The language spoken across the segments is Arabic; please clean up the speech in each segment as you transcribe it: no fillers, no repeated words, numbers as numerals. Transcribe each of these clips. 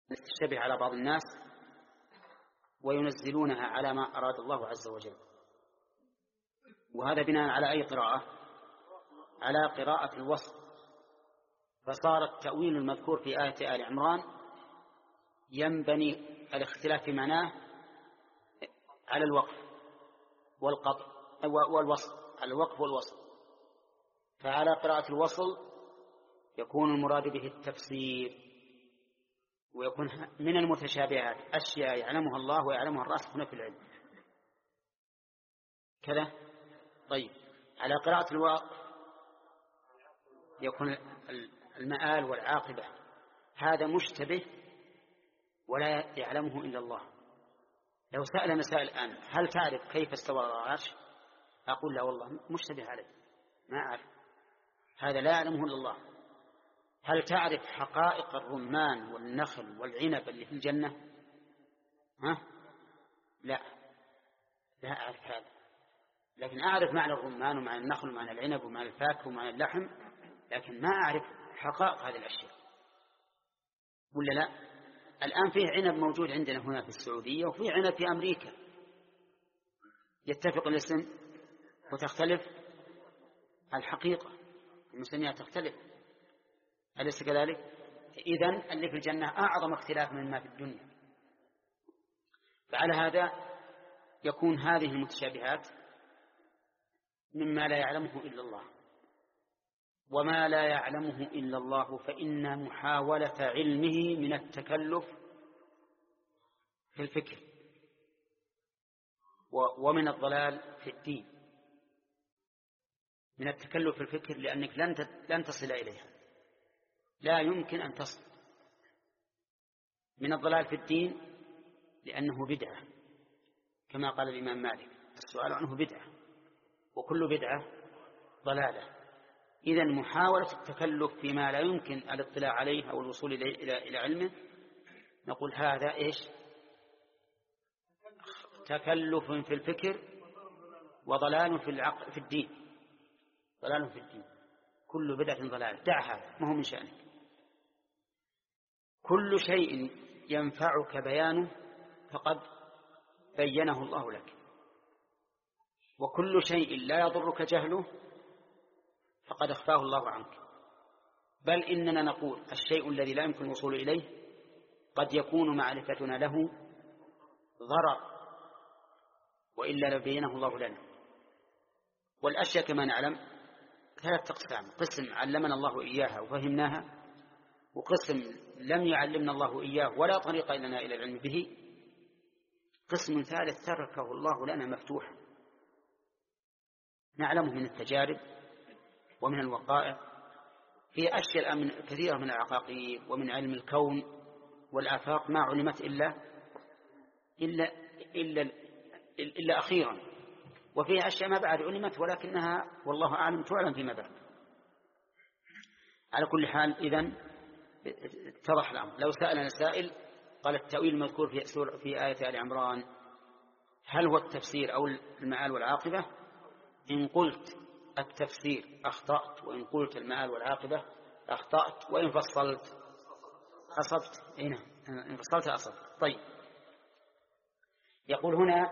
تشتبه على بعض الناس وينزلونها على ما أراد الله عز وجل. وهذا بناء على أي قراءة؟ على قراءة الوصف. فصار التأويل المذكور في آية آل عمران ينبني الاختلاف في معناه على الوقف والقطع والوصل، على الوقف والوصل. فعلى قراءة الوصل يكون المراد به التفسير، ويكون من المتشابهات أشياء يعلمها الله ويعلمها الراسخون في العلم كذا. طيب، على قراءة الوقف يكون المآل والعاقبة هذا مشتبه ولا يعلمه إلا الله. لو سأل مسائل الآن هل تعرف كيف استوى العرش؟ أقول لا والله مشتبه عليه ما أعرف، هذا لا يعلمه إلا الله. هل تعرف حقائق الرمان والنخل والعنب اللي في الجنة؟ لا أعرف هذا، لكن أعرف معنى الرمان ومعنى النخل ومعنى العنب ومعنى الفاكهة ومعنى اللحم، لكن ما أعرف حقائق هذه الأشياء. ولا لا؟ الآن فيه عنب موجود عندنا هنا في السعودية وفيه عنب في أمريكا، يتفق الاسم وتختلف الحقيقة، المسميات تختلف، أليس كذلك؟ إذن اللي في الجنة أعظم اختلاف مما في الدنيا. فعلى هذا يكون هذه المتشابهات مما لا يعلمه إلا الله، وما لا يعلمه إلا الله فإن محاولة علمه من التكلف في الفكر ومن الضلال في الدين. من التكلف في الفكر لأنك لن تصل إليها، لا يمكن أن تصل. من الضلال في الدين لأنه بدعة، كما قال الإمام مالك السؤال عنه بدعة وكل بدعة ضلالة. إذن محاولة التكلف فيما لا يمكن الاطلاع عليه أو الوصول إلى علمه نقول هذا إيش؟ تكلف في الفكر وضلال في الدين. ضلال في الدين، كل بدعة ضلال، دع هذا ما هو من شأنك. كل شيء ينفعك بيانه فقد بينه الله لك، وكل شيء لا يضرك جهله فقد أخفاه الله عنك. بل إننا نقول الشيء الذي لا يمكن الوصول إليه قد يكون معرفتنا له ضرر وإلا لبينه الله لنا. والأشياء كما نعلم 3 أقسام: قسم علمنا الله إياها وفهمناها، وقسم لم يعلمنا الله إياه ولا طريق لنا إلى العلم به، قسم ثالث تركه الله لنا مفتوحا نعلمه من التجارب ومن الوقائع. في أشياء كثيرة من العقاقير ومن علم الكون والآفاق ما علمت إلا أخيرا، وفي أشياء ما بعد علمت ولكنها والله أعلم تعلم فيما بعد. على كل حال إذن اتضح الأمر. لو سألنا سائل قال التأويل المذكور في آية آل عمران هل هو التفسير أو المآل والعاقبة؟ إن قلت التفسير أخطأت، وإن قلت المآل والعاقبة أخطأت، وإن فصلت أصبت. إن فصلت أصبت. طيب، يقول هنا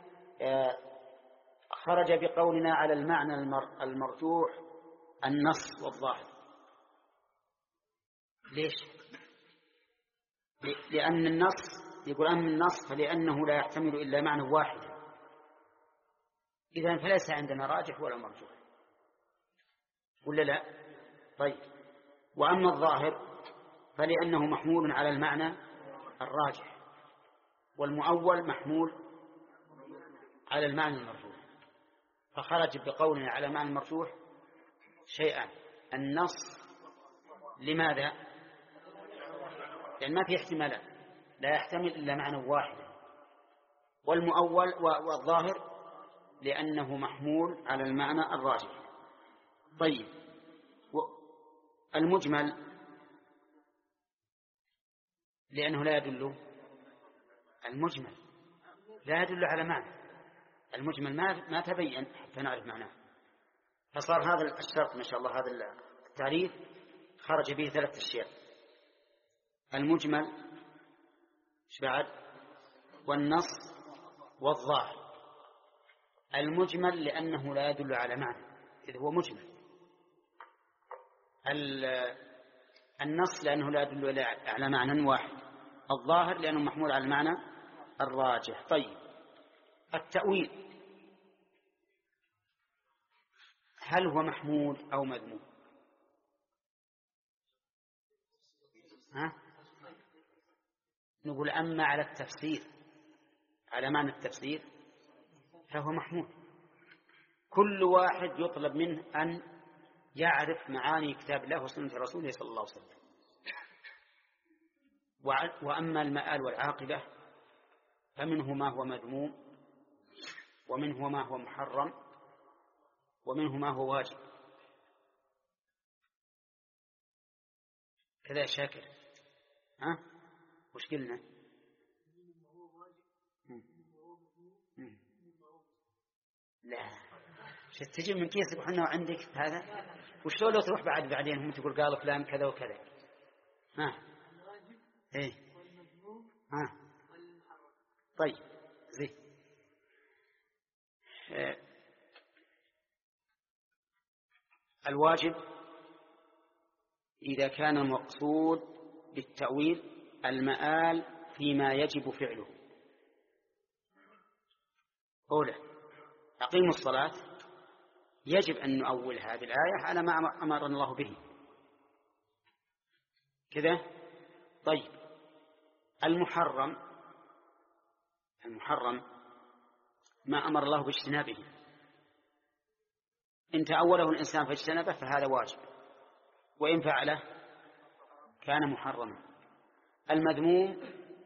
خرج بقولنا على المعنى المرجوح النص والظاهر. ليش؟ لأن النص يقول أما النص فلأنه لا يحتمل إلا معنى واحد، إذن فليس عندنا راجح ولا مرجوح، ولا لا؟ طيب، وأما الظاهر فلأنه محمول على المعنى الراجح، والمؤول محمول على المعنى المرجوح. فخرج بقولنا على معنى المرجوح شيئان: النص لماذا؟ لأن ما في احتمالات، لا يحتمل إلا معنى واحد. والمؤول والظاهر لأنه محمول على المعنى الراجح. طيب، المجمل لأنه لا يدل، المجمل لا يدل على معنى، المجمل ما تبين حتى نعرف معناه. فصار هذا الشرط ما شاء الله، هذا التعريف خرج به 3 أشياء: المجمل إيش بعد؟ والنص والظاهر. المجمل لأنه لا يدل على معنى إذ هو مجمل. النص لأنه لا يدل على معنى واحد. الظاهر لأنه محمول على المعنى الراجح. طيب، التأويل هل هو محمود أو مذموم؟ نقول أما على التفسير، على معنى التفسير فهو محمود. كل واحد يطلب منه أن يعرف معاني كتاب الله وسنة رسوله صلى الله عليه وسلم. وأما المآل والعاقبة فمنه ما هو مذموم، ومنه ما هو محرم، ومنه ما هو واجب. كذا يا شاكر، وش قلنا؟ لا، تجي من كيسك وحنا عندك هذا. وشلون لو تروح بعدين هم تقول قالوا فلان كذا وكذا. ايه طيب زين. الواجب إذا كان المقصود بالتأويل المآل فيما يجب فعله. أولا أقيموا الصلاة، يجب أن نؤول هذه الآية على ما أمرنا الله به كذا. طيب، المحرم ما أمر الله باجتنابه، إن تأوله الإنسان فاجتنبه فهذا واجب، وإن فعله كان محرما. المذموم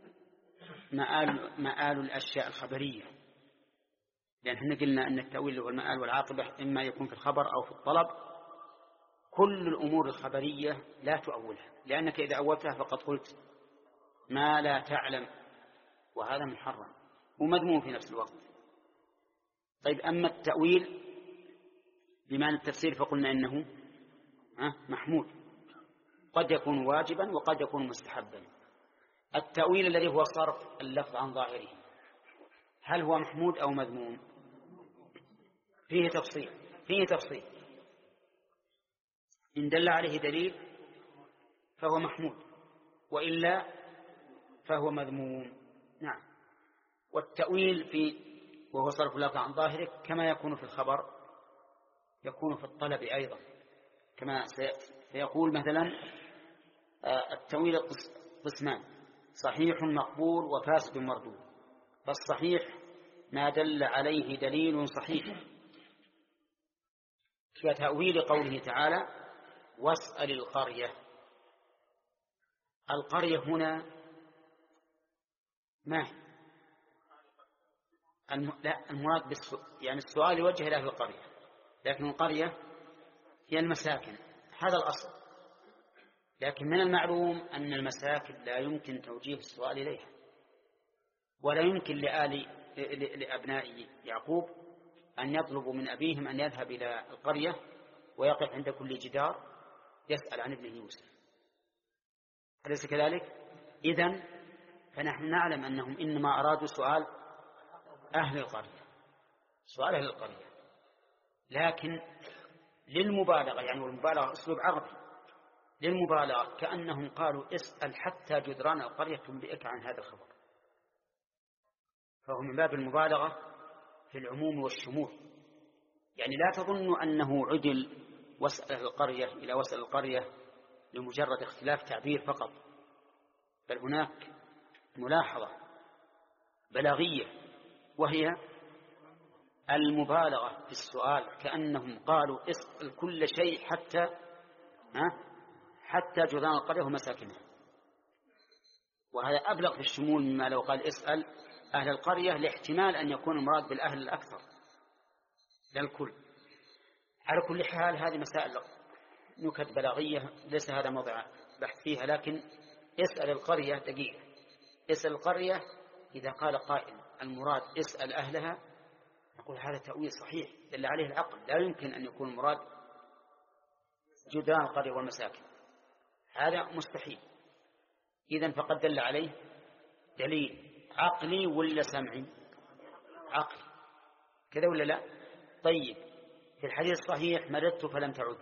مآل الأشياء الخبرية، لأن احنا قلنا أن التأويل هو المآل والعاقبة إما يكون في الخبر أو في الطلب. كل الأمور الخبرية لا تؤولها، لأنك إذا أولتها فقد قلت ما لا تعلم، وهذا محرم ومذموم في نفس الوقت. طيب، أما التأويل بمعنى التفسير فقلنا إنه محمود، قد يكون واجبا وقد يكون مستحبا. التأويل الذي هو صرف اللفظ عن ظاهره هل هو محمود أو مذموم؟ فيه تفصيل. إن دل عليه دليل فهو محمود، وإلا فهو مذموم. نعم. والتأويل وهو صرف اللفظ عن ظاهره كما يكون في الخبر يكون في الطلب أيضا، كما سيقول مثلا التأويل قسمان: صحيح مقبول وفاسد مردود. فالصحيح ما دل عليه دليل صحيح، كتأويل قوله تعالى: واسأل القرية. القرية هنا ما هي؟ لا، المراد يعني السؤال يوجه إلى أهل القرية، لكن القرية هي المساكن، هذا الأصل. لكن من المعلوم أن المساكن لا يمكن توجيه السؤال إليها، ولا يمكن لأبناء يعقوب أن يطلبوا من أبيهم أن يذهب إلى القرية ويقف عند كل جدار يسأل عن ابنه يوسف، أليس كذلك؟ إذن فنحن نعلم أنهم إنما أرادوا سؤال أهل القرية، لكن للمبالغة، يعني والمبالغة أسلوب عربي للمبالغة، كأنهم قالوا اسأل حتى جدران القرية تنبئك عن هذا الخبر. فهو من باب المبالغة في العموم والشمول، يعني لا تظنوا أنه عدل واسأل القرية إلى واسأل القرية لمجرد اختلاف تعبير فقط، بل هناك ملاحظة بلاغية، وهي المبالغة في السؤال، كأنهم قالوا اسأل كل شيء حتى جدران القرية ومساكنها. وهذا أبلغ في الشمول مما لو قال اسأل أهل القرية، لاحتمال أن يكون المراد بالأهل الأكثر لا الكل. على كل حال هذه مسائل نكت بلاغية ليس هذا موضع بحث فيها، لكن اسأل القرية دقيقة. اسأل القرية إذا قال قائل المراد اسأل أهلها، نقول هذا تأويل صحيح دل عليه العقل، لا يمكن أن يكون المراد جدران القرية والمساكن، هذا مستحيل. إذن فقد دل عليه دليل عقلي ولا سمعي؟ عقلي كذا ولا لا؟ طيب في الحديث الصحيح مرضت فلم تعد،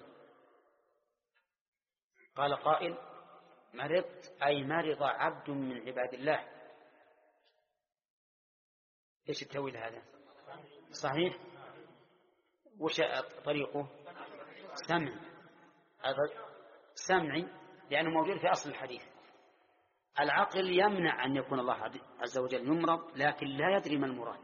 قال قائل مرضت أي مرض عبد من عباد الله، إيش التأويل هذا؟ صحيح. وش طريقه؟ سمعي لأنه موجود في أصل الحديث. العقل يمنع أن يكون الله عز وجل يمرض لكن لا يدري ما المراد.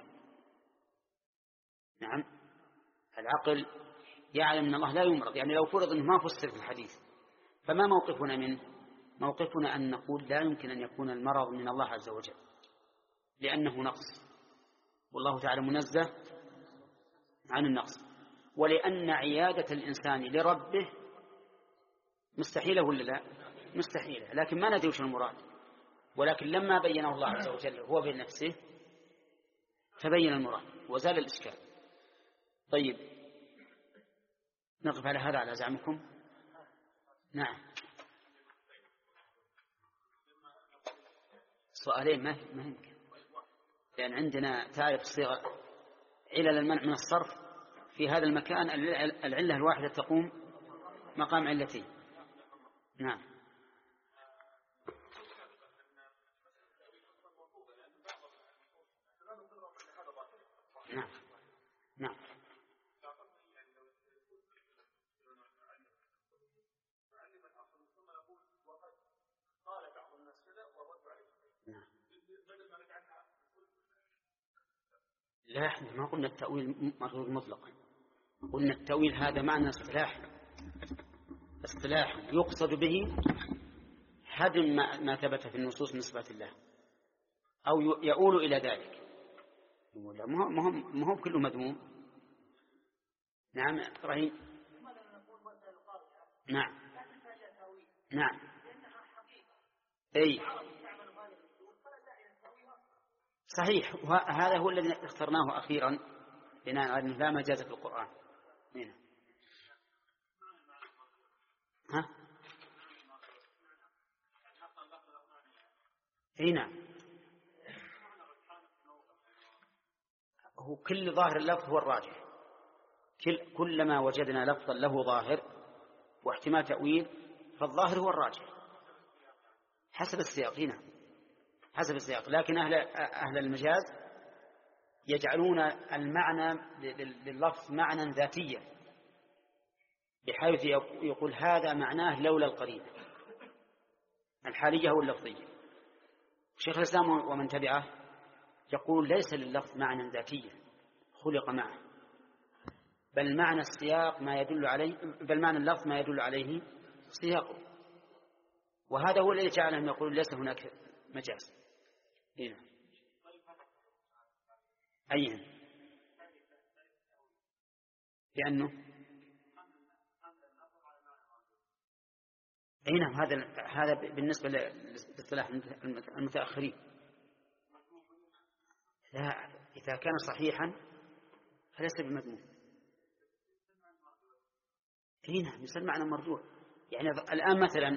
نعم العقل يعلم أن الله لا يمرض، يعني لو فرض أنه ما فسر في الحديث فما موقفنا منه؟ موقفنا أن نقول لا يمكن أن يكون المرض من الله عز وجل لأنه نقص، والله تعالى منزه عن النقص، ولأن عيادة الإنسان لربه مستحيلة ولا لا؟ مستحيلة، لكن ما ندري وش المراد. ولكن لما بينه الله عز وجل هو بنفسه تبين المراد وزال الإشكال. طيب نقف على هذا على زعمكم. نعم سؤالين ما يمكن، لأن عندنا تعرف صيغة علل المنع من الصرف في هذا المكان العلة الواحدة تقوم مقام علتين. نعم نعم نعم لا احنا ما قلنا التأويل مردود مطلقا، قلنا التأويل هذا معنى اصطلاح يقصد به هدم ما ثبت في النصوص من صفات الله أو يؤول إلى ذلك. ما هو كله مذموم. نعم إبراهيم. نعم نعم أي صحيح، هذا هو الذي اخترناه أخيرا بناء على أنه لا مجاز في القرآن. هنا ها هنا هو كل ظاهر اللفظ هو الراجح، كلما وجدنا لفظا له ظاهر واحتمال تأويل فالظاهر هو الراجح حسب السياق. هنا حسب السياق، لكن أهل المجاز يجعلون المعنى لللفظ معنى ذاتيا بحيث يقول هذا معناه لولا القرينة الحالية واللفظية. شيخ الإسلام ومن تبعه يقول ليس لللفظ معنى ذاتيا خلق معه، بل معنى السياق ما يدل عليه، بل معنى اللفظ ما يدل عليه سياقه، وهذا هو الذي جعلهم يقول ليس هناك مجاز. هنا أيها لأنه هنا هذا بالنسبة لاصطلاح المتأخرين. لا إذا كان صحيحا فليس بمذموم. هنا مثل معنى مرجوع. يعني الآن مثلا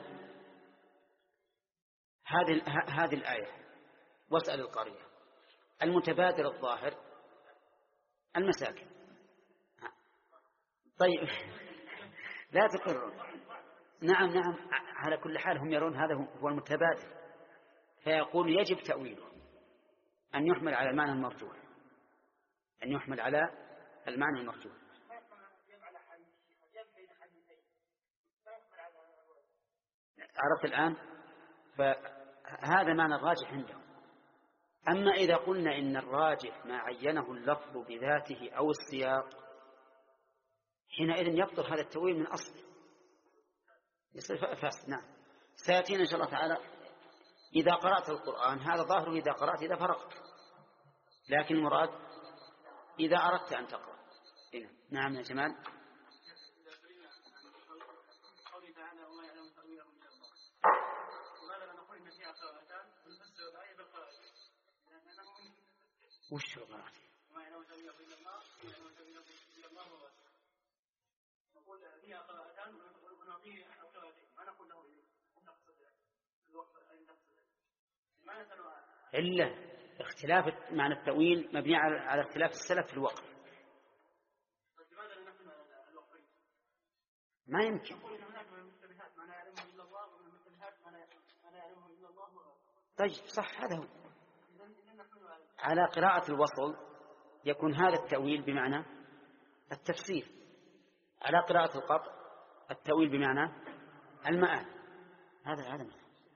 هذه الآية واسأل القرية، المتبادر الظاهر المساكن. طيب لا تقر. نعم على كل حال هم يرون هذا هو المتبادر، فيقول يجب تأويله أن يحمل على المعنى المرجوح، أن يحمل على المعنى المرجوح. عرفت الآن؟ فهذا معنى الراجح عنده. أما إذا قلنا إن الراجح ما عينه اللفظ بذاته أو السياق حينئذ يبطل هذا التأويل من أصله، يصير فاسد. نعم سيأتينا إن شاء الله تعالى إذا قرأت القرآن هذا ظاهره إذا قرأت إذا فرغت، لكن مراد إذا أردت أن تقرأ. نعم يا جمال. وش هو قراءة؟ نقول فيها قراءتان ونعطيه قراءتين ما نقول له نقصد الوقت أي نقصد ما نسأل إلا اختلاف معنى التأويل مبني على اختلاف السلف في الوقت. ما يمكن. طيب صح، هذا هو. على قراءة الوصل يكون هذا التأويل بمعنى التفسير، على قراءة القطع التأويل بمعنى المآل. هذا قال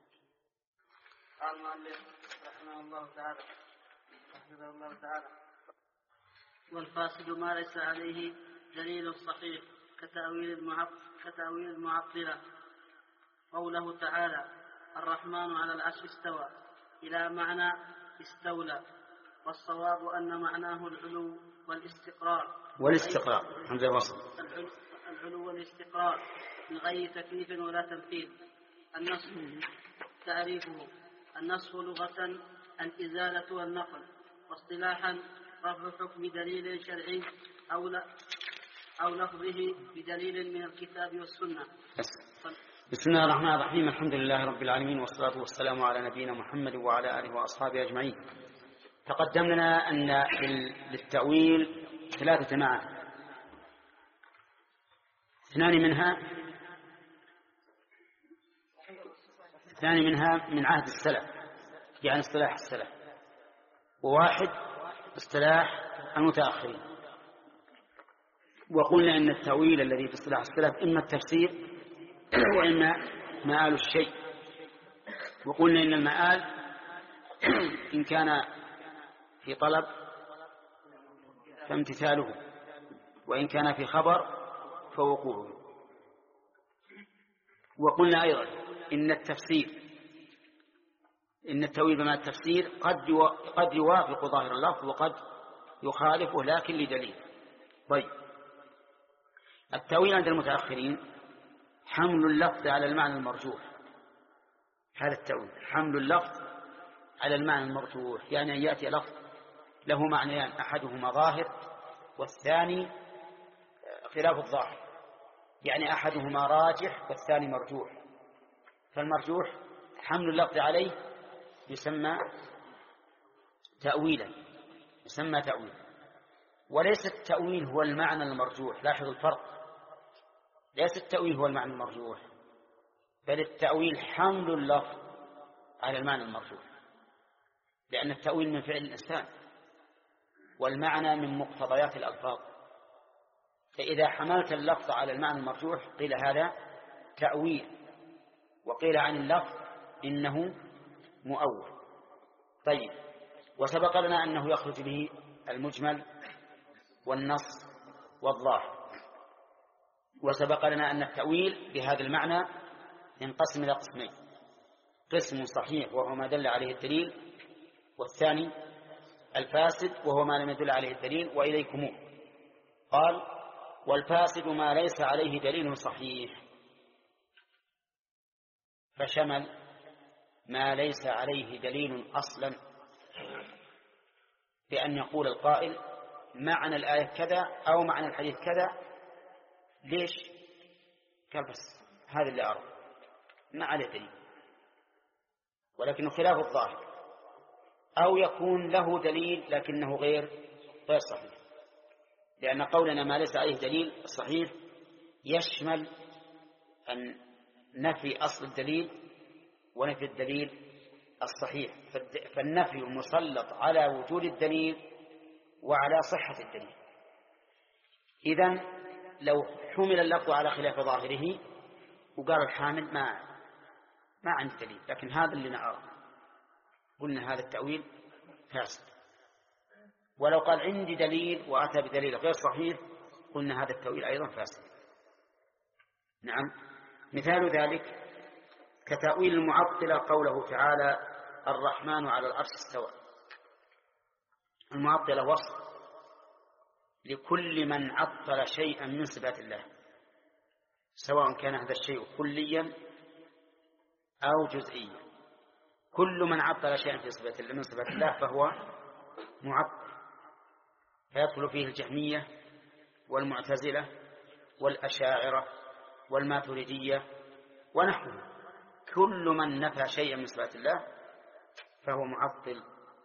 المؤلف رحمه الله تعالى حفظه الله تعالى: والفاسد ما ليس عليه دليل صحيح كتأويل المعطلة. قوله تعالى: الرحمن على العرش استوى، إلى معنى استولى، والصواب أن معناه العلو والاستقرار الحمد لله وصل. العلو والاستقرار من غير تكليف ولا تمثيل. النص تعريفه: النص لغة الإزالة والنقل، واصطلاحا رفع حكم دليل شرعي أو لفظه بدليل من الكتاب والسنة. بسم الله الرحمن الرحيم. الحمد لله رب العالمين، والصلاة والسلام على نبينا محمد وعلى آله وأصحابه أجمعين. تقدم لنا أن للتأويل 3 معاني، 2 منها من عهد السلف، يعني اصطلاح السلف، و1 اصطلاح المتأخرين. وقلنا أن التأويل الذي في اصطلاح السلف إما التفسير وإما مآل الشيء. وقلنا إن المآل إن كان في طلب فامتثاله، وإن كان في خبر فوقوعه. وقلنا أيضا إن التأويل بما التفسير قد يوافق ظاهر اللفظ وقد يخالفه لكن لدليل. طيب، التأويل عند المتأخرين حمل اللفظ على المعنى المرجوح. هذا التأويل حمل اللفظ على المعنى المرجوح، يعني أن يأتي لفظ له معنيان، أحدهما ظاهر والثاني خلاف الظاهر، يعني أحدهما راجح والثاني مرجوح. فالمرجوح حمل اللفظ عليه يسمى تأويلا، وليس التأويل هو المعنى المرجوح. لاحظوا الفرق، ليس التأويل هو المعنى المرجوح، بل التأويل حمل اللفظ على المعنى المرجوح، لأن التأويل من فعل الإنسان والمعنى من مقتضيات الألفاظ. فإذا حملت اللفظ على المعنى المرجوح قيل هذا تأويل، وقيل عن اللفظ إنه مؤول. طيب، وسبق لنا أنه يخرج به المجمل والنص والظاهر، وسبق لنا أن التأويل بهذا المعنى ينقسم إلى قسمين: قسم صحيح وهو ما دل عليه الدليل، والثاني الفاسد وهو ما لم يدل عليه الدليل. وإليكم قال: والفاسد ما ليس عليه دليل صحيح، فشمل ما ليس عليه دليل أصلا، بأن يقول القائل معنى الآية كذا أو معنى الحديث كذا. ليش؟ قال بس هذا اللي أعرف، ما عليه دليل، ولكنه خلاف الظاهر، أو يكون له دليل لكنه غير صحيح، لأن قولنا ما ليس عليه دليل صحيح يشمل أن نفي أصل الدليل ونفي الدليل الصحيح. فالنفي مسلط على وجود الدليل وعلى صحة الدليل. إذن لو حمل اللفظ على خلاف ظاهره وقال الحامل ما عندي دليل، لكن هذا اللي نعرف، قلنا هذا التأويل فاسد. ولو قال عندي دليل وأتى بدليل غير صحيح قلنا هذا التأويل أيضا فاسد. نعم، مثال ذلك كتأويل المعطلة قوله تعالى: الرحمن على العرش استوى. المعطلة وصف لكل من عطل شيئا من صفات الله، سواء كان هذا الشيء كليا أو جزئيا. كل من عطل شيئا من صفات الله فهو معطل، فيدخل فيه الجهمية والمعتزلة والأشاعرة والماتريدية ونحوهم. كل من نفى شيئا من صفات الله فهو معطل.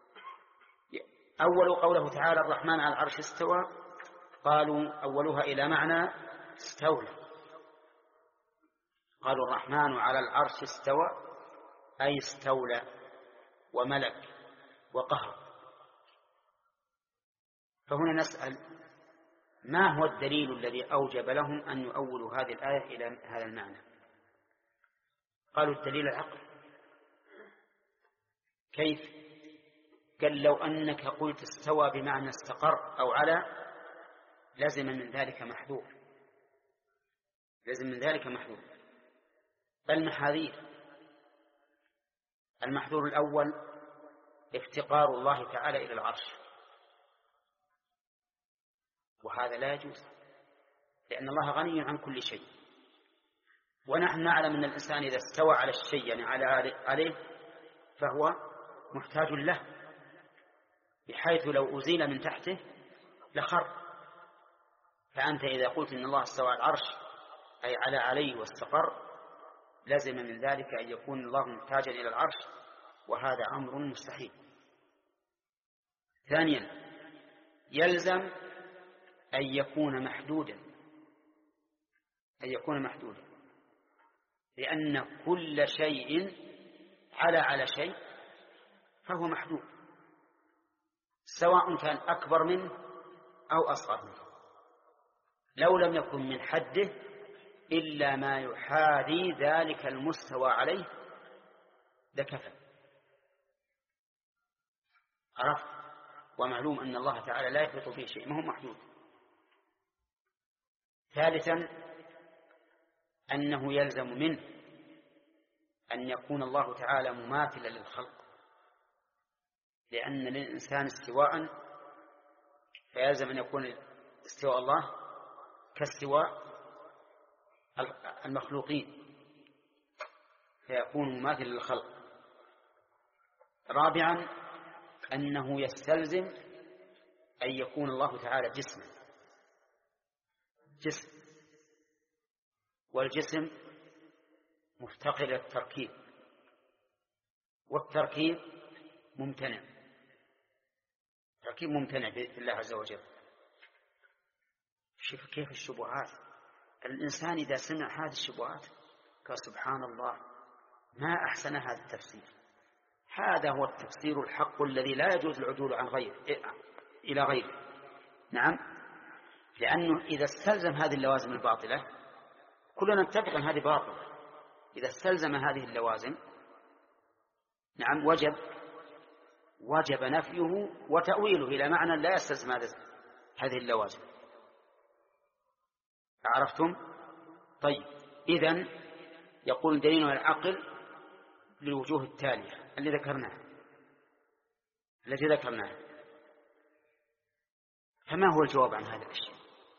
أول قوله تعالى الرحمن على العرش استوى، قالوا أولها إلى معنى استولى، قالوا الرحمن على العرش استوى أي استولى وملك وقهر. فهنا نسأل ما هو الدليل الذي أوجب لهم أن يؤولوا هذه الآية إلى هذا المعنى؟ قالوا الدليل العقل. كيف؟ قال لو أنك قلت استوى بمعنى استقر أو على لازم من ذلك محذور، لازم من ذلك محذور. المحاذير: المحذور الأول افتقار الله تعالى إلى العرش، وهذا لا يجوز، لأن الله غني عن كل شيء، ونحن نعلم أن الإنسان إذا استوى على الشيء يعني عليه فهو محتاج له، بحيث لو أزيل من تحته لخر. فأنت إذا قلت إن الله استوى على العرش أي عليه واستقر، لازم من ذلك أن يكون الله محتاجا إلى العرش، وهذا أمر مستحيل. ثانيا يلزم أن يكون محدودا، أن يكون محدودا، لأن كل شيء على شيء فهو محدود، سواء كان أكبر منه أو أصغر منه. لو لم يكن من حده إلا ما يحاذي ذلك المستوى عليه لكفى. عرفت؟ ومعلوم أن الله تعالى لا يفرط فيه شيء، ما هو محدود. ثالثا أنه يلزم منه أن يكون الله تعالى مماثلا للخلق، لأن للإنسان استواء، فيلزم أن يكون استواء الله كاستواء المخلوقين، فيكون مماثلا للخلق. رابعا أنه يستلزم أن يكون الله تعالى جسما، جسم، والجسم مفتقر إلى التركيب، والتركيب ممتنع، التركيب ممتنع بالله عز وجل. شوف كيف الشبهات، الإنسان إذا سمع هذه الشبهات قال سبحان الله ما أحسن هذا التفسير، هذا هو التفسير الحق الذي لا يجوز العدول عن إلى غيره. نعم، لأنه إذا استلزم هذه اللوازم الباطلة كلنا نتفق أن هذه باطلة، إذا استلزم هذه اللوازم نعم وجب نفيه وتأويله إلى معنى لا يستلزم هذه اللوازم. عرفتم؟ طيب، إذن يقول دليل العقل للوجوه التالية التي ذكرناها. فما هو الجواب عن هذه الأشياء؟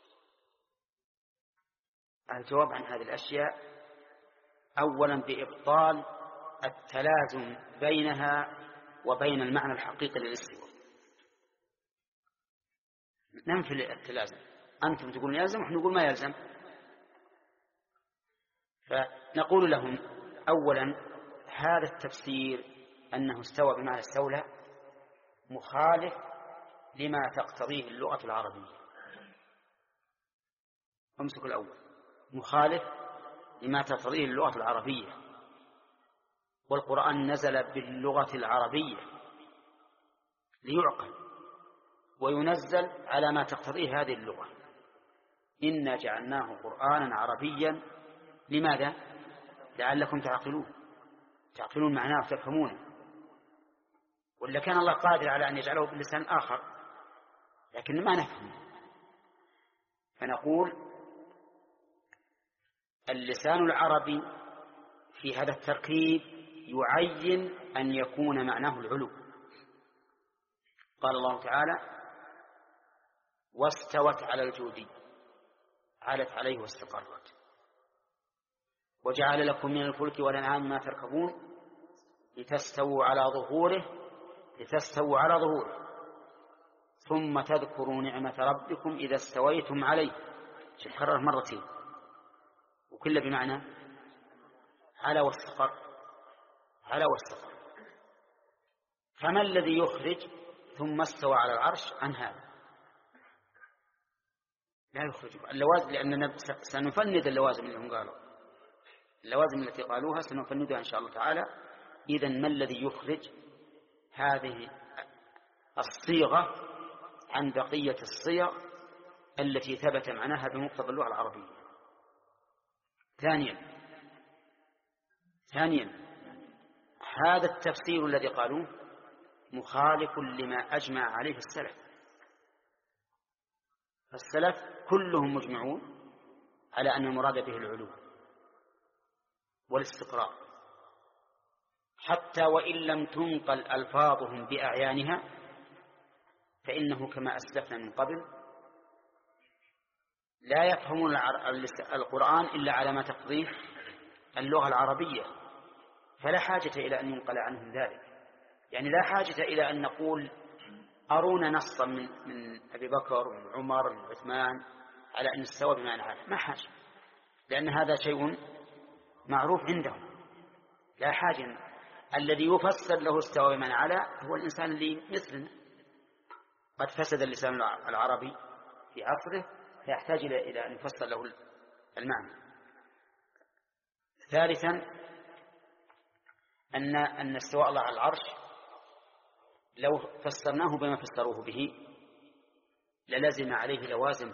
الجواب عن هذه الأشياء أولا بإبطال التلازم بينها وبين المعنى الحقيقي للاستواء. ننفي التلازم، أنتم تقولون يلزم ونحن نقول ما يلزم. فنقول لهم أولا هذا التفسير أنه استوى بمعنى استولى مخالف لما تقتضيه اللغة العربية. امسك الأول، مخالف لما تقتضيه اللغة العربية، والقرآن نزل باللغة العربية ليعقل وينزل على ما تقتضيه هذه اللغة. إنا جعلناه قرآنا عربيا لماذا؟ لعلكم تعقلون معناه وتفهمونه. ولا كان الله قادر على أن يجعله بلسان آخر لكن ما نفهم. فنقول اللسان العربي في هذا التركيب يعين أن يكون معناه العلو. قال الله تعالى واستوت على الجودي، علت عليه واستقرت، وجعل لكم من الفلك والأنعام ما تركبون لتستووا على ظهوره ثم تذكروا نعمة ربكم إذا استويتم عليه. تكرر مرتين وكل بمعنى على واستقر. فما الذي يخرج ثم استوى على العرش عن هذا؟ لا يخرج اللوازم، لأننا سنفند اللوازم اللي هم قالوا، اللوازم التي قالوها سنفندها إن شاء الله تعالى. إذن ما الذي يخرج هذه الصيغة عن بقية الصيغ التي ثبت معناها بمقتضى اللغة العربية؟ ثانيا هذا التفسير الذي قالوه مخالف لما أجمع عليه السلف. السلف كلهم مجمعون على أن المراد به العلو والاستقرار، حتى وإن لم تنقل ألفاظهم بأعيانها، فإنه كما أسلفنا من قبل لا يفهمون القرآن إلا على ما تقضيه اللغة العربية، فلا حاجة إلى أن ينقل عنهم ذلك. يعني لا حاجة إلى أن نقول أرونا نصا من أبي بكر وعمر وعثمان على أن استوى بمعنى هذا، ما حاجة، لأن هذا شيء معروف عندهم، لا حاجة. الذي يفسر له استوى بمعنى على هو الإنسان اللي مثلنا، قد فسد اللسان العربي في عصره فيحتاج إلى أن يفسر له المعنى. ثالثا أن استواء الله على العرش لو فسرناه بما فسروه به للزم عليه لوازم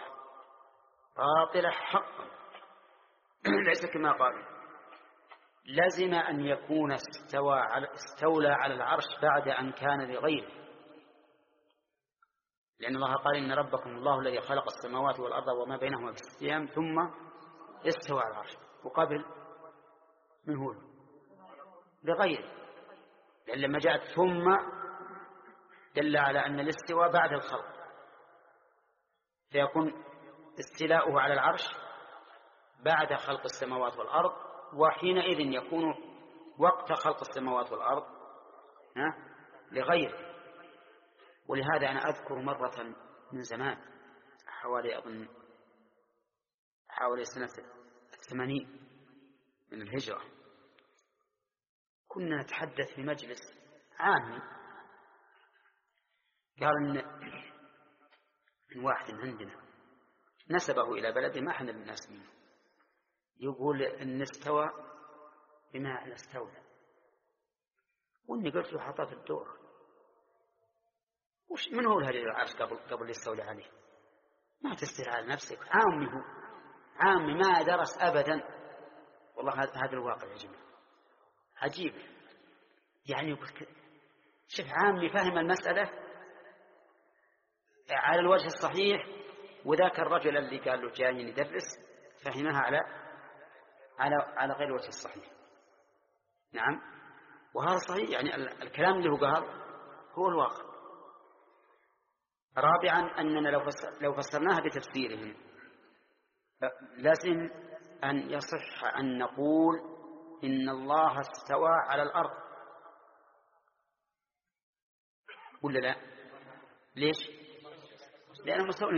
باطلة حقا ليس كما قالوا. لزم أن يكون استولى على العرش بعد أن كان لغيره، لأن الله قال إن ربكم الله الذي خلق السماوات والأرض وما بينهما في 6 أيام ثم استوى على العرش، وقبل من هو لغيره، لأن لما جاءت ثم دل على أن الاستواء بعد الخلق، فيكون استيلاؤه على العرش بعد خلق السماوات والأرض، وحينئذ يكون وقت خلق السماوات والأرض لغيره. ولهذا أنا أذكر مرة من زمان حوالي سنة 80 من الهجرة، كنا نتحدث في مجلس عامي، قال إن واحد عندنا نسبه إلى بلده ما احنا الناس منه، يقول إن استوى بما لا استولى، وإني قلت له حطت الدور، من هو هذا العرش قبل يستولى عليه؟ ما تستر على نفسك، عامي هو عامي ما درس أبدا. والله هذا الواقع يا جماعة عجيب، يعني يقول شوف عامي فهم المسألة على الوجه الصحيح، وذاك الرجل اللي قال له جاي يدرس فهمها على غير الوجه الصحيح. نعم، وهذا صحيح، يعني الكلام اللي هو قال هو الواقع. رابعا أننا لو فسرناها بتفسيرهم لازم أن يصح أن نقول إن الله استوى على الأرض، ولا لا؟ ليش؟ لأنه مستوى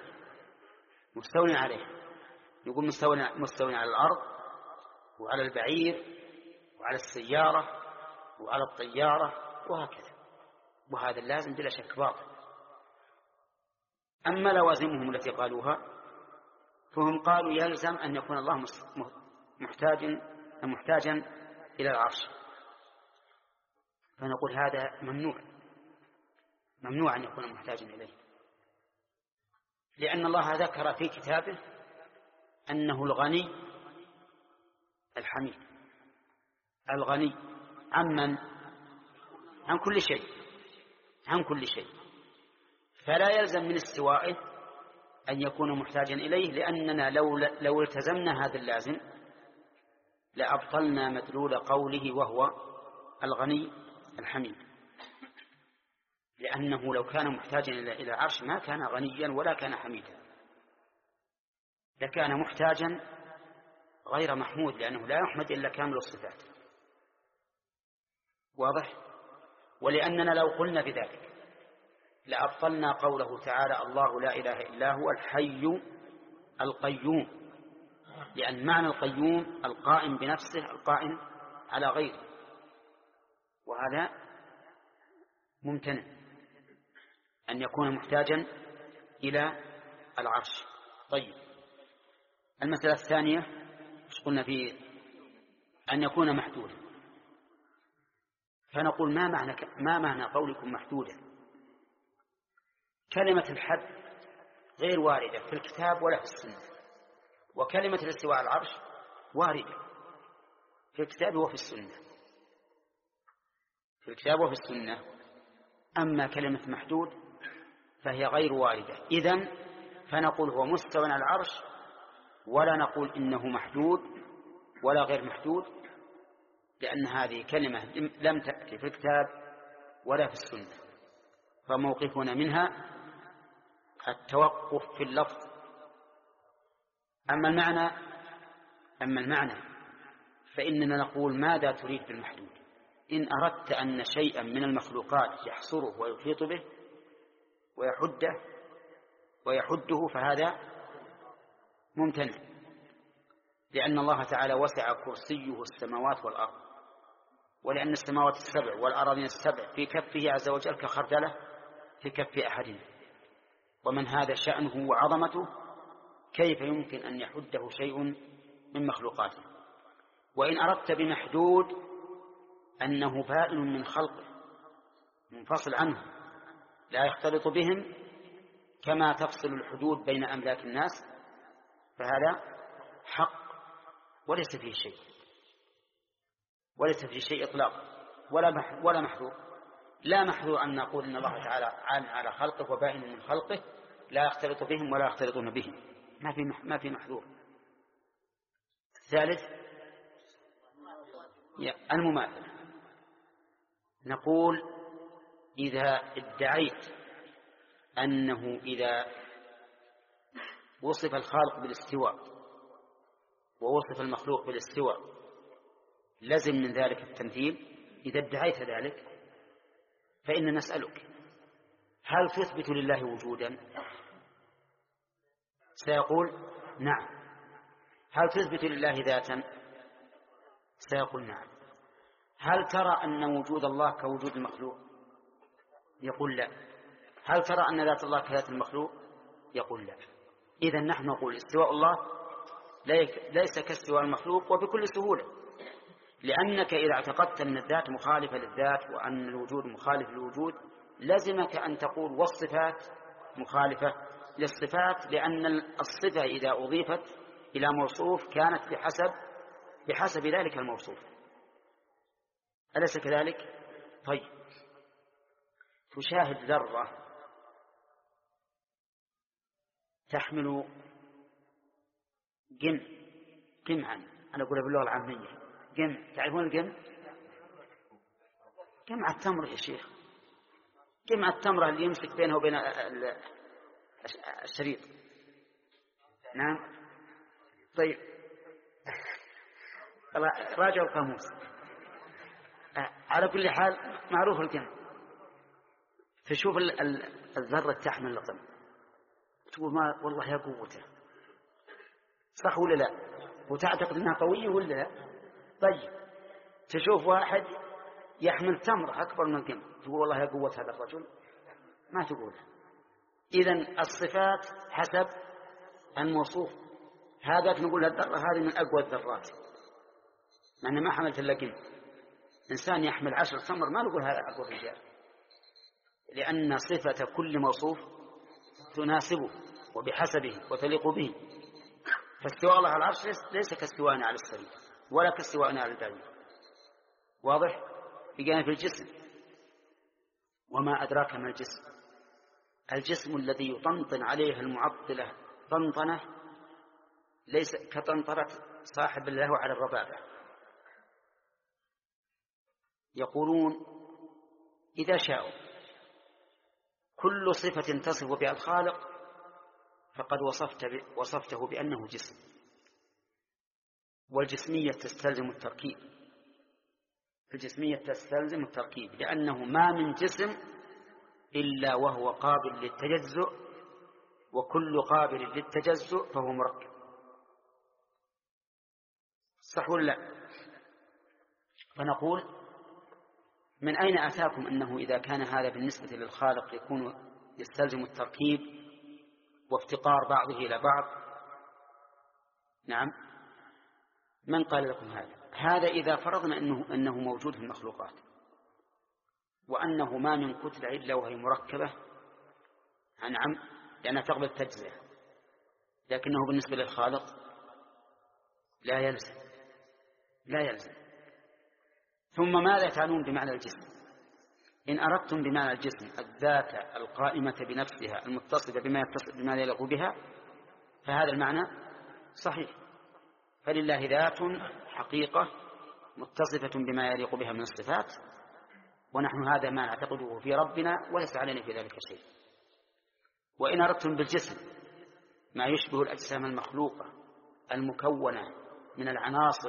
عليه، يقول مستوى على الأرض وعلى البعير وعلى السيارة وعلى الطيارة وهكذا، وهذا اللازم بلا شك باطل. أما لوازمهم التي قالوها فهم قالوا يلزم أن يكون الله محتاجا إلى العرش، فنقول هذا ممنوع أن يكون محتاجا إليه، لأن الله ذكر في كتابه أنه الغني الحميد، الغني عمن عن كل شيء، فلا يلزم من استوائه أن يكون محتاجا إليه، لأننا لو التزمنا هذا اللازم لأبطلنا مدلول قوله وهو الغني الحميد، لأنه لو كان محتاجا إلى العرش ما كان غنيا ولا كان حميدا، لكان محتاجا غير محمود، لأنه لا يحمد إلا كامل الصفات. واضح؟ ولأننا لو قلنا بذلك لأبطلنا قوله تعالى الله لا إله إلا هو الحي القيوم، لأن معنى القيوم القائم بنفسه القائم على غيره، وهذا ممتنع أن يكون محتاجا إلى العرش. طيب، المسألة الثانية ايش قلنا في أن يكون محدودا؟ فنقول ما معنى قولكم محدودا؟ كلمة الحد غير واردة في الكتاب ولا في السنة، وكلمة الاستواء على العرش واردة في الكتاب وفي السنة. في الكتاب وفي السنة. أما كلمة محدود فهي غير واردة. إذن فنقول هو مستوى على العرش، ولا نقول إنه محدود ولا غير محدود، لأن هذه كلمة لم تأتي في الكتاب ولا في السنة، فموقفنا منها التوقف في اللفظ. أما المعنى فإننا نقول ماذا تريد بالمحدود؟ إن أردت أن شيئا من المخلوقات يحصره ويحيط به ويحده فهذا ممتنع، لأن الله تعالى وسع كرسيه السماوات والأرض، ولأن السماوات السبع والأراضين السبع في كفه عز وجل كخردلة في كف أحدنا، ومن هذا شأنه وعظمته كيف يمكن أن يحده شيء من مخلوقاته؟ وإن أردت بمحدود أنه بائن من خلقه منفصل عنه لا يختلط بهم كما تفصل الحدود بين أملاك الناس، فهذا حق وليس فيه شيء إطلاقا ولا محذور. لا محذور أن نقول إن الله تعالى عال على خلقه وبائن من خلقه لا يختلط بهم ولا يختلطون به، ما في محذور. الثالث المماثلة. نقول إذا ادعيت أنه إذا وصف الخالق بالاستواء ووصف المخلوق بالاستواء لازم من ذلك التمثيل، إذا ادعيت ذلك فإن نسألك هل تثبت لله وجودا؟ سيقول نعم. هل تثبت لله ذاتا؟ سيقول نعم. هل ترى أن وجود الله كوجود المخلوق؟ يقول لا. هل ترى أن ذات الله كذات المخلوق؟ يقول لا. إذن نحن نقول استواء الله ليس كاستواء المخلوق وبكل سهولة، لأنك إذا اعتقدت أن الذات مخالفة للذات وأن الوجود مخالف للوجود لزمك أن تقول والصفات مخالفة للصفات، لأن الصفة إذا أضيفت إلى موصوف كانت بحسب ذلك الموصوف، أليس كذلك؟ طيب، تشاهد ذرة تحمل قمعا، أنا أقول باللغة العامية قم، تعرفون القم؟ قمع التمر يا شيخ، قمع التمر اللي يمسك بينه وبين الشريط. نعم. طيب راجعوا القاموس. على كل حال معروف القم. فشوف الذرة تحمل القم، تقول ما والله يا قوته، صح ولا لا؟ وتعتقد انها قوية ولا لا؟ طيب تشوف واحد يحمل تمر أكبر من القم، تقول والله يا قوة هذا الرجل، ما تقول. إذن الصفات حسب الموصوف. هذا نقول الذرة هذه من أقوى الذرات، لأن ما حملت إلا قم. إنسان يحمل 10 تمر ما نقول هذا أقوى الرجال، لأن صفة كل موصوف تناسبه وبحسبه وتليق به. فاستواء الله على العرش ليس كاستواءنا على السرير ولا كاستواءنا على البعير. واضح؟ بقينا في الجسم. وما أدراك ما الجسم؟ الجسم الذي يطنطن عليه المعطلة طنطنة ليس كطنطرة صاحب الله على الربابة. يقولون إذا شاءوا كل صفة تصف بها الخالق فقد وصفته بأنه جسم، والجسمية تستلزم التركيب. الجسمية تستلزم التركيب، لأنه ما من جسم إلا وهو قابل للتجزؤ، وكل قابل للتجزؤ فهو مركب. صح ولا لا؟ فنقول من أين أتاكم أنه إذا كان هذا بالنسبة للخالق يكون يستلزم التركيب وافتقار بعضه إلى بعض؟ نعم، من قال لكم هذا؟ هذا إذا فرضنا أنه موجود في المخلوقات، وأنه ما من كتلة إلا وهي مركبة عن عم لأنها تقبل التجزئة، لكنه بالنسبة للخالق لا يلزم. ثم ماذا تعنون بمعنى الجسم؟ إن أردتم بمعنى الجسم الذات القائمة بنفسها المتصفة بما يليق بها فهذا المعنى صحيح، فلله ذات حقيقة متصفة بما يليق بها من الصفات، ونحن هذا ما نعتقده في ربنا وليس علينا في ذلك شيء. وإن أردتم بالجسم ما يشبه الأجسام المخلوقة المكونة من العناصر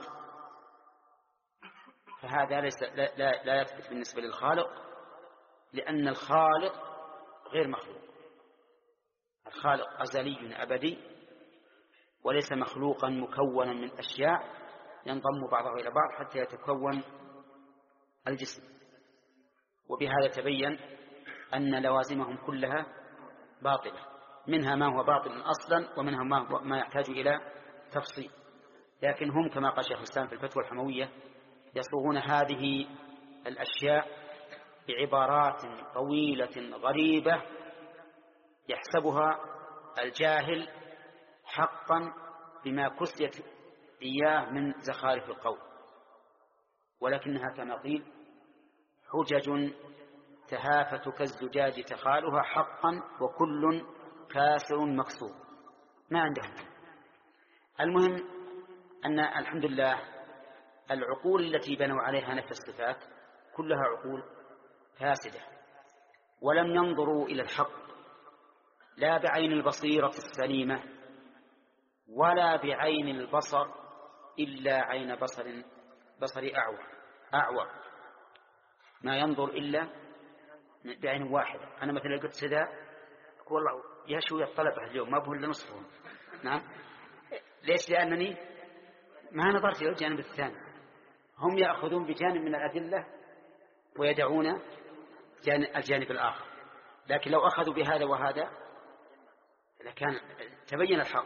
فهذا لا يثبت بالنسبة للخالق، لأن الخالق غير مخلوق. الخالق أزلي أبدي وليس مخلوقا مكونا من أشياء ينضم بعضها إلى بعض حتى يتكون الجسم. وبهذا تبين أن لوازمهم كلها باطلة، منها ما هو باطل أصلا ومنها ما يحتاج إلى تفصيل. لكن هم كما قال شيخ الإسلام في الفتوى الحموية يصوغون هذه الأشياء بعبارات طويلة غريبة يحسبها الجاهل حقا بما كسيت إياه من زخارف القول، ولكنها كما قيل حجج تهافت كالزجاج تخالها حقا وكل كاسر مكسور، ما عندهم. المهم أن الحمد لله العقول التي بنوا عليها نفي الصفات كلها عقول فاسدة، ولم ينظروا إلى الحق لا بعين البصيرة السليمة ولا بعين البصر إلا عين بصر أعور، ما ينظر إلا بعين واحدة. أنا مثلا قلت سداء أقول والله يا شوية الطلبة اليوم ما بهم إلا نصفهم. نعم، ليش؟ لأنني ما نظرت إلى الجانب الثاني. هم يأخذون بجانب من الأدلة ويدعون الجانب الآخر، لكن لو أخذوا بهذا وهذا لكان تبين الحق.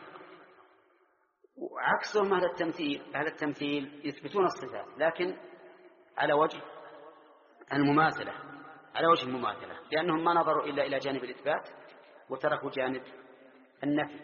وعكسهم هذا التمثيل يثبتون الصفات لكن على وجه المماثلة، لأنهم ما نظروا إلا إلى جانب الإثبات وتركوا جانب النفي.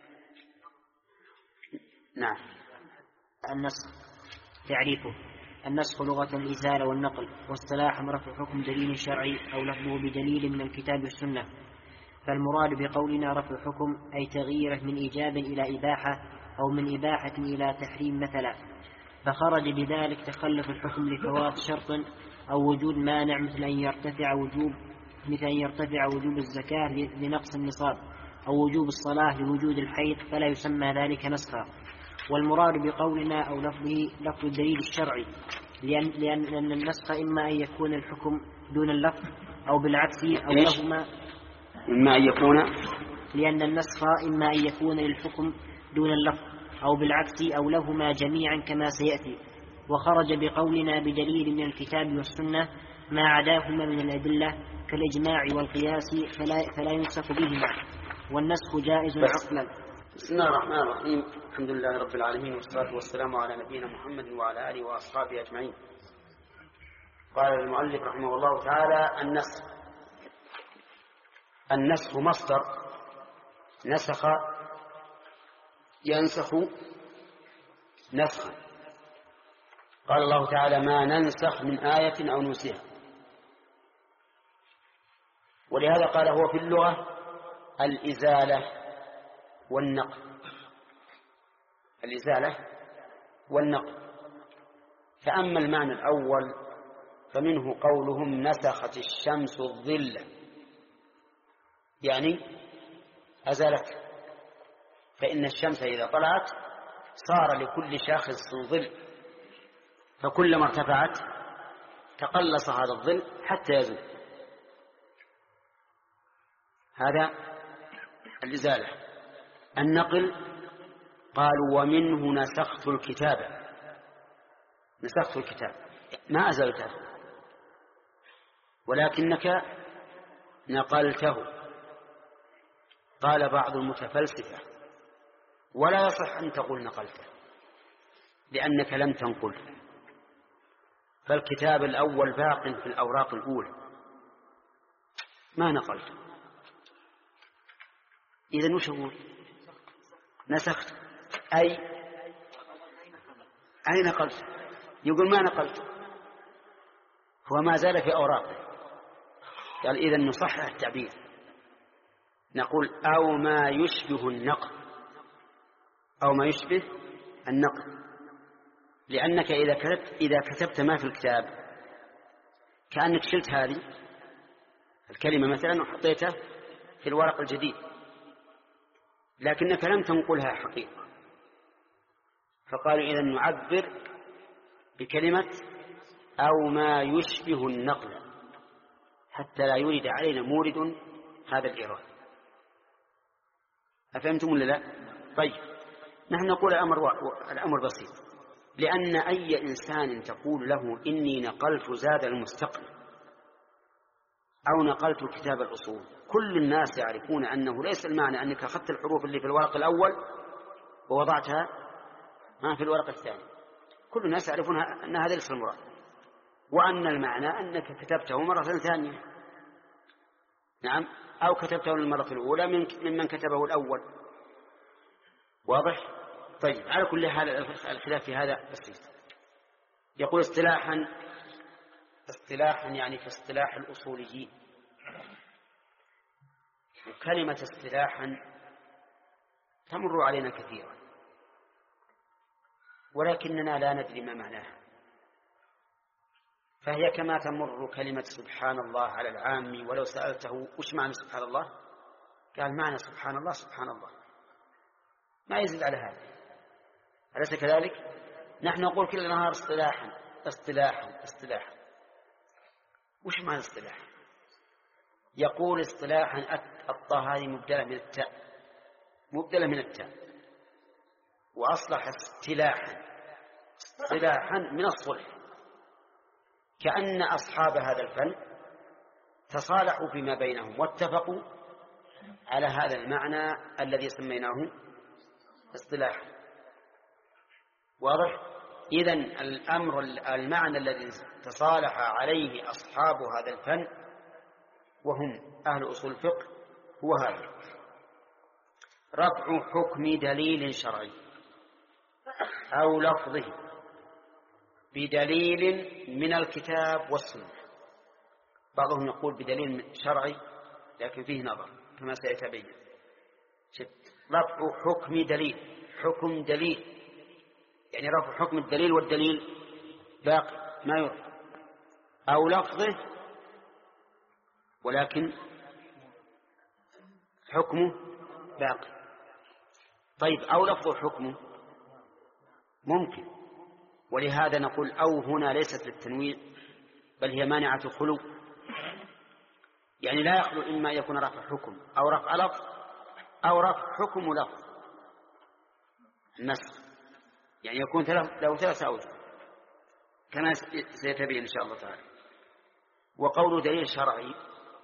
نعم. النسخ تعريفه: النسخ لغة الإزالة والنقل، واصطلاحا رفع حكم دليل شرعي أو لفظه بدليل من الكتاب والسنة. فالمراد بقولنا رفع حكم أي تغييره من إيجاب إلى إباحة أو من إباحة إلى تحريم مثلا، فخرج بذلك تخلف الحكم لفوات شرط أو وجود مانع مثل أن يرتفع وجوب الزكاة لنقص النصاب أو وجوب الصلاة لوجود الحيض، فلا يسمى ذلك نسخا. والمراد بقولنا أو لفظه لفظ الدليل الشرعي، لأن النسخ إما أن يكون الحكم دون اللفظ أو بالعكس أو لهما، إما أن يكون، لأن النسخ إما أن يكون للحكم دون اللفظ أو بالعكس أو لهما جميعا كما سيأتي. وخرج بقولنا بدليل من الكتاب والسنة ما عداهما من الأدلة كالإجماع والقياس فلا ينسخ بهما، والنسخ جائز عقلا. بسم الله الرحمن الرحيم. الحمد لله رب العالمين، والصلاة والسلام على نبينا محمد وعلى آله وأصحابه أجمعين. قال المؤلف رحمه الله تعالى: النسخ مصدر نسخ ينسخ نسخا. قال الله تعالى: ما ننسخ من آية أو ننسها. ولهذا قال هو في اللغة الإزالة والنقل. فأما المعنى الأول فمنه قولهم نسخت الشمس الظل، يعني أزالته، فإن الشمس إذا طلعت صار لكل شاخص ظل، فكلما ارتفعت تقلص هذا الظل حتى يزول. هذا الإزالة. النقل قالوا ومنه نسخت الكتاب، ما أزلته، ولكنك نقلته. قال بعض المتفلسفة: ولا يصح أن تقول نقلته لأنك لم تنقل، فالكتاب الأول باق في الأوراق الأولى ما نقلته. إذن وش أقول؟ نسخت. أي نقلت؟ يقول ما نقلت، هو ما زال في أوراقه. قال إذن نصحح التعبير، نقول أو ما يشبه النقل، أو ما يشبه النقل، لأنك إذا كتبت ما في الكتاب كأنك شلت هذه الكلمة مثلا وحطيتها في الورق الجديد، لكنك لم تنقلها حقيقة. فقالوا إذن نعبر بكلمة أو ما يشبه النقل حتى لا يورد علينا مورد هذا الإيراد. أفهمتم ولا لا؟ طيب، نحن نقول الأمر بسيط، لأن أي إنسان تقول له إني نقلت زاد المستقنع أو نقلت كتاب الأصول، كل الناس يعرفون أنه ليس المعنى أنك أخذت الحروف اللي في الورق الأول ووضعتها في الورق الثاني. كل الناس يعرفون أن هذا ليس المراد، وأن المعنى أنك كتبته مرة ثانية، نعم، أو كتبته للمرة الأولى ممن كتبه الأول. واضح؟ طيب، على كل حال الخلاف في هذا بسيط. يقول اصطلاحا يعني في اصطلاح الأصوليين. وكلمة اصطلاحا تمر علينا كثيرا ولكننا لا ندري ما معناها، فهي كما تمر كلمة سبحان الله على العام، ولو سألته وش معنى سبحان الله قال معنى سبحان الله سبحان الله، ما يزيد على هذا. أليس كذلك؟ نحن نقول كل نهار اصطلاحا اصطلاحا اصطلاحا. وش معنى اصطلاحا؟ يقول اصطلاحا الطاء هذه مبدلة من التاء، وأصلح اصطلاحا من الصلح، كأن أصحاب هذا الفن تصالحوا فيما بينهم واتفقوا على هذا المعنى الذي سميناه اصطلاحا. واضح؟ إذن المعنى الذي تصالح عليه أصحاب هذا الفن وهم أهل أصول الفقه هو هذا: رفع حكم دليل شرعي أو لفظه بدليل من الكتاب والسنة. بعضهم يقول بدليل شرعي لكن فيه نظر كما سيتبين. رفع حكم دليل يعني رفع حكم الدليل والدليل باقي ما يرفع، أو لفظه ولكن حكمه باقي. طيب، أو لفظه حكمه ممكن، ولهذا نقول أو هنا ليست للتنويع بل هي مانعة خلو، يعني لا يخلو إما يكون رفع حكم أو رفع لفظ أو رفع حكم لفظ النسخ، يعني يكون له ثلاثة أوجه كما سيتبين إن شاء الله تعالى. وقول دليل شرعي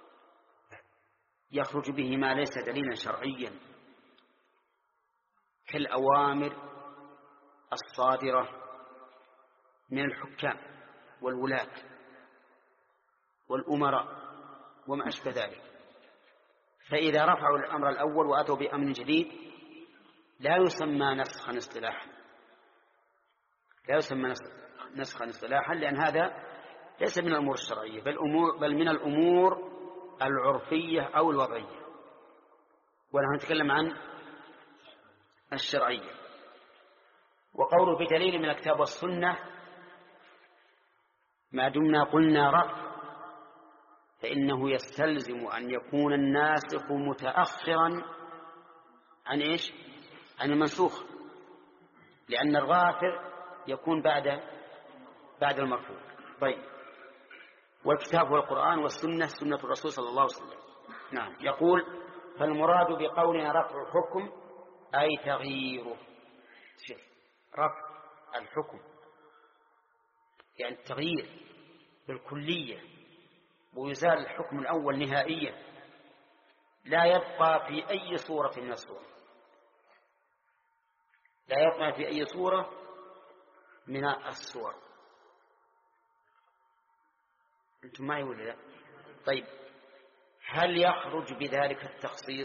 يخرج به ما ليس دليلا شرعيا كالأوامر الصادرة من الحكام والولاة والأمراء وما أشبه ذلك، فإذا رفعوا الأمر الأول وأتوا بأمر جديد لا يسمى نسخا اصطلاحا، لأن هذا ليس من الأمور الشرعية بل من الأمور العرفية أو الوضعية، ونحن نتكلم عن الشرعية. وقوله بدليل من الكتاب والسنة ما دمنا قلنا رفع فإنه يستلزم أن يكون الناسخ متأخرا عن إيش؟ عن المنسوخ، لأن الرافع يكون بعد المرفوع. طيب، والكتاب هو القرآن والسنة سنة الرسول صلى الله عليه وسلم. نعم. يقول فالمراد بقولنا رفع حكم أي تغييره. رفع الحكم يعني التغيير بالكلية ويزال الحكم الأول نهائيا، لا يبقى في أي صورة من الصور، لا يبقى في أي صورة من الصور. أنتم معي ولا لا؟ طيب، هل يخرج بذلك التخصيص؟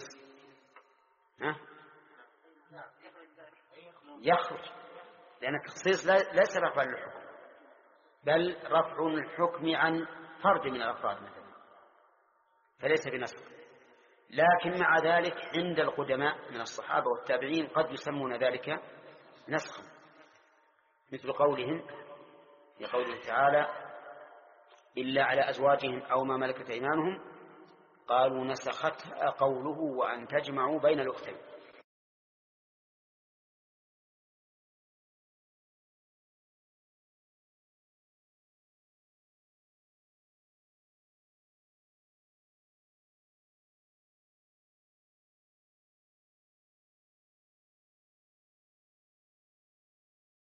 يخرج، لأن التخصيص ليس رفع للحكم، بل رفع الحكم عن فرد من الأفراد مثلا، فليس بنسخ. لكن مع ذلك عند القدماء من الصحابة والتابعين قد يسمون ذلك نسخا، مثل قولهم في قوله تعالى إلا على أزواجهم أو ما ملكت أيمانهم قالوا نسختها قوله وأن تجمعوا بين الأختين.